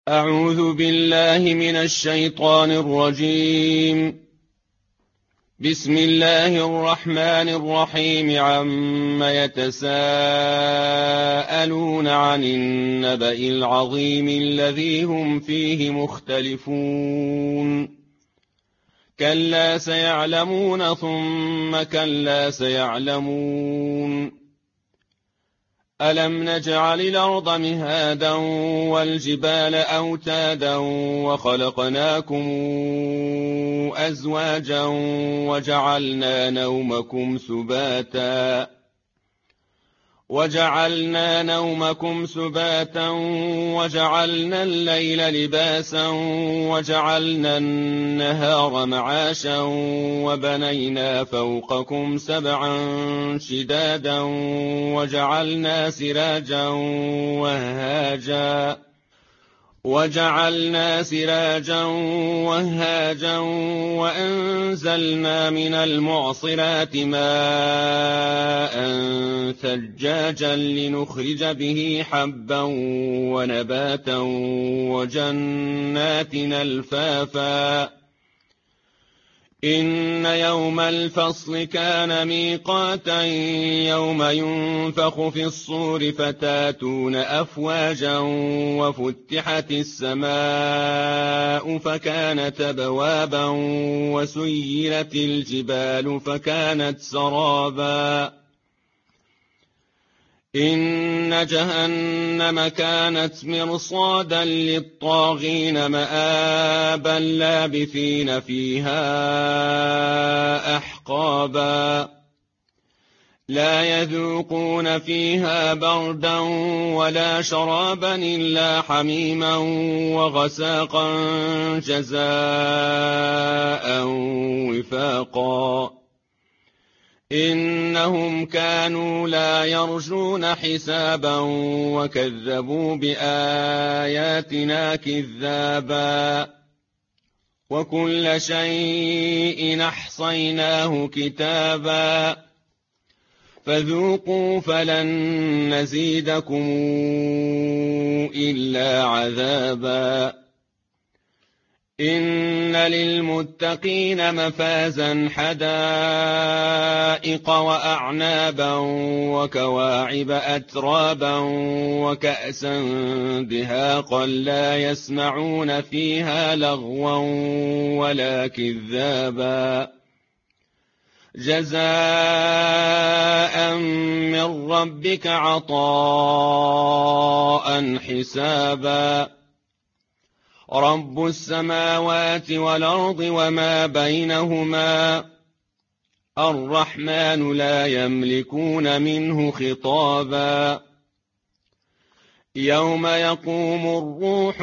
أعوذ بالله من الشيطان الرجيم. بسم الله الرحمن الرحيم. عم يتساءلون عن النبأ العظيم الذي هم فيه مختلفون. كلا سيعلمون ثم كلا سيعلمون. ألم نجعل الأرض مهادا والجبال أوتادا وخلقناكم أزواجا وجعلنا نومكم سباتا وجعلنا الليل لباسا وجعلنا النهار معاشا وبنينا فوقكم سبعا شدادا وجعلنا سراجا وهاجا وأنزلنا من المعصرات ماء ثجاجا لنخرج به حبا ونباتا وجنات ألفافا. إن يوم الفصل كان ميقاتا يوم ينفخ في الصور فتاتون أفواجا وفتحت السماء فكانت أبوابا وسيرت الجبال فكانت سرابا. إن جهنم كانت مرصادا للطاغين مآبا لابثين فيها أحقابا. لا يذوقون فيها بردا ولا شرابا إلا حميما وغساقا جزاء وفاقا. إنهم كانوا لا يرجون حسابا وكذبوا بآياتنا كذابا. وكل شيء أحصيناه كتابا. فذوقوا فلن نزيدكم إلا عذابا. إن للمتقين مفازا حدائق وأعنابا وكواعب أترابا وكأسا دهاقا لا يسمعون فيها لغوا ولا كذابا. جزاء من ربك عطاء حسابا. رب السماوات والأرض وما بينهما الرحمن لا يملكون منه خطابا. يوم يقوم الروح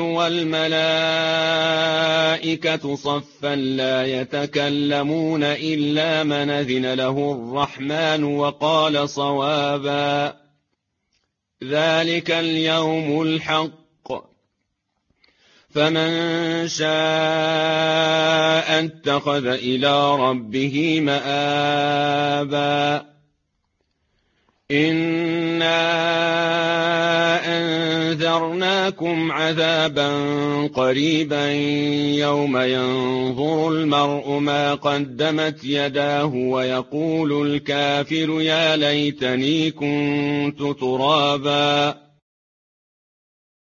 والملائكة صفا لا يتكلمون إلا من أذن له الرحمن وقال صوابا. ذلك اليوم الحق. فمن شاء اتخذ إلى ربه مآبا. إنا أنذرناكم عذابا قريبا يوم ينظر المرء ما قدمت يداه ويقول الكافر يا ليتني كنت ترابا.